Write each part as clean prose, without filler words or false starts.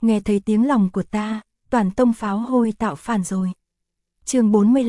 nghe thấy tiếng lòng của ta, toàn tông pháo hôi tạo phản rồi. Chương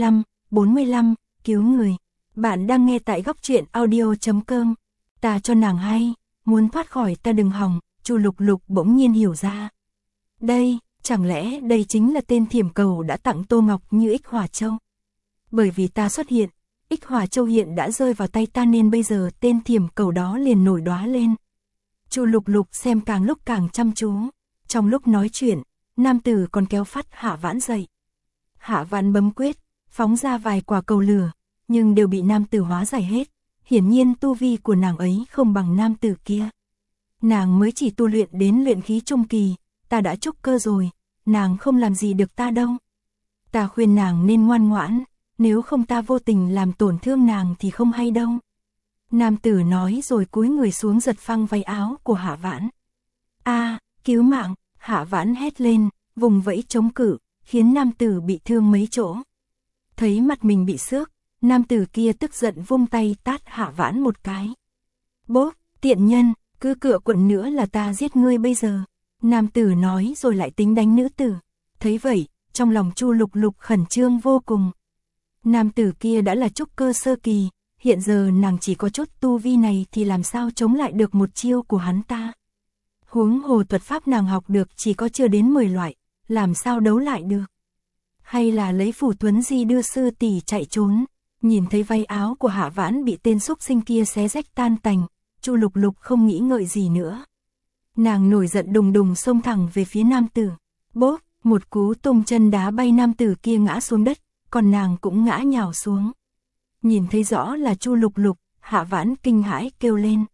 45, cứu người. Bạn đang nghe tại góc truyện audio.com. Ta cho nàng hay, muốn thoát khỏi ta đừng hòng. Chu Lục Lục bỗng nhiên hiểu ra. Đây, chẳng lẽ đây chính là tên thiểm cầu đã tặng Tô Ngọc Như Ích Hỏa Châu? Bởi vì ta xuất hiện, Ích Hỏa Châu hiện đã rơi vào tay ta nên bây giờ tên thiểm cầu đó liền nổi đóa lên. Chu Lục Lục xem càng lúc càng chăm chú. Trong lúc nói chuyện, nam tử còn kéo phát Hạ Vãn dậy. Hạ Vãn bấm quyết, phóng ra vài quả cầu lửa, nhưng đều bị nam tử hóa giải hết. Hiển nhiên tu vi của nàng ấy không bằng nam tử kia. Nàng mới chỉ tu luyện đến luyện khí trung kỳ, ta đã trúc cơ rồi, nàng không làm gì được ta đâu. Ta khuyên nàng nên ngoan ngoãn, nếu không ta vô tình làm tổn thương nàng thì không hay đâu. Nam tử nói rồi cúi người xuống giật phăng váy áo của Hạ Vãn. A, cứu mạng, Hạ Vãn hét lên, vùng vẫy chống cự, khiến nam tử bị thương mấy chỗ. Thấy mặt mình bị xước, nam tử kia tức giận vung tay tát Hạ Vãn một cái. Bốp, tiện nhân, cứ cựa quậy nữa là ta giết ngươi bây giờ. Nam tử nói rồi lại tính đánh nữ tử. Thấy vậy, trong lòng Chu Lục Lục khẩn trương vô cùng. Nam tử kia đã là trúc cơ sơ kỳ, hiện giờ nàng chỉ có chút tu vi này thì làm sao chống lại được một chiêu của hắn ta. Huống hồ thuật pháp nàng học được chỉ có chưa đến 10 loại, làm sao đấu lại được. Hay là lấy phủ Tuấn Di đưa sư tỷ chạy trốn. Nhìn thấy váy áo của Hạ Vãn bị tên xúc sinh kia xé rách tan tành, Chu Lục Lục không nghĩ ngợi gì nữa. Nàng nổi giận đùng đùng xông thẳng về phía nam tử. Bốp, một cú tung chân đá bay nam tử kia ngã xuống đất, còn nàng cũng ngã nhào xuống. Nhìn thấy rõ là Chu Lục Lục, Hạ Vãn kinh hãi kêu lên.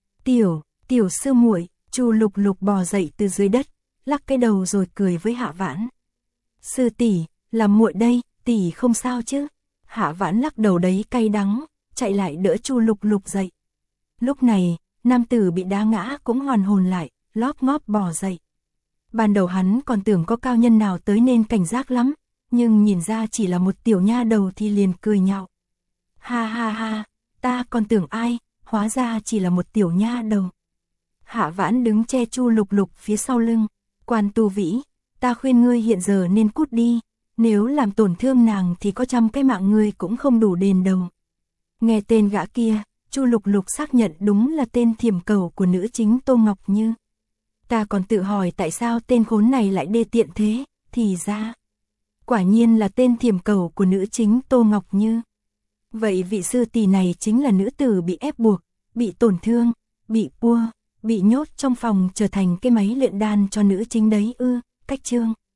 Tiểu sư muội. Chu Lục Lục bò dậy từ dưới đất, lắc cái đầu rồi cười với Hạ Vãn. Sư tỷ, là muội đây, tỷ không sao chứ? Hạ Vãn lắc đầu đấy cay đắng, chạy lại đỡ Chu Lục Lục dậy. Lúc này, nam tử bị đá ngã cũng hoàn hồn lại, lóp ngóp bò dậy. Ban đầu hắn còn tưởng có cao nhân nào tới nên cảnh giác lắm, nhưng nhìn ra chỉ là một tiểu nha đầu thì liền cười nhạo. Ha ha ha, ta còn tưởng ai, hóa ra chỉ là một tiểu nha đầu. Hạ Vãn đứng che Chu Lục Lục phía sau lưng. Quan Tu Vĩ, ta khuyên ngươi hiện giờ nên cút đi, nếu làm tổn thương nàng thì có 100 cái mạng ngươi cũng không đủ đền đầu. Nghe tên gã kia, Chu Lục Lục xác nhận đúng là tên thiểm cầu của nữ chính Tô Ngọc Như. Ta còn tự hỏi tại sao tên khốn này lại đê tiện thế, thì ra quả nhiên là tên thiểm cầu của nữ chính Tô Ngọc Như. Vậy vị sư tỷ này chính là nữ tử bị ép buộc, bị tổn thương, bị nhốt trong phòng trở thành cái máy luyện đan cho nữ chính đấy ư? Cách chương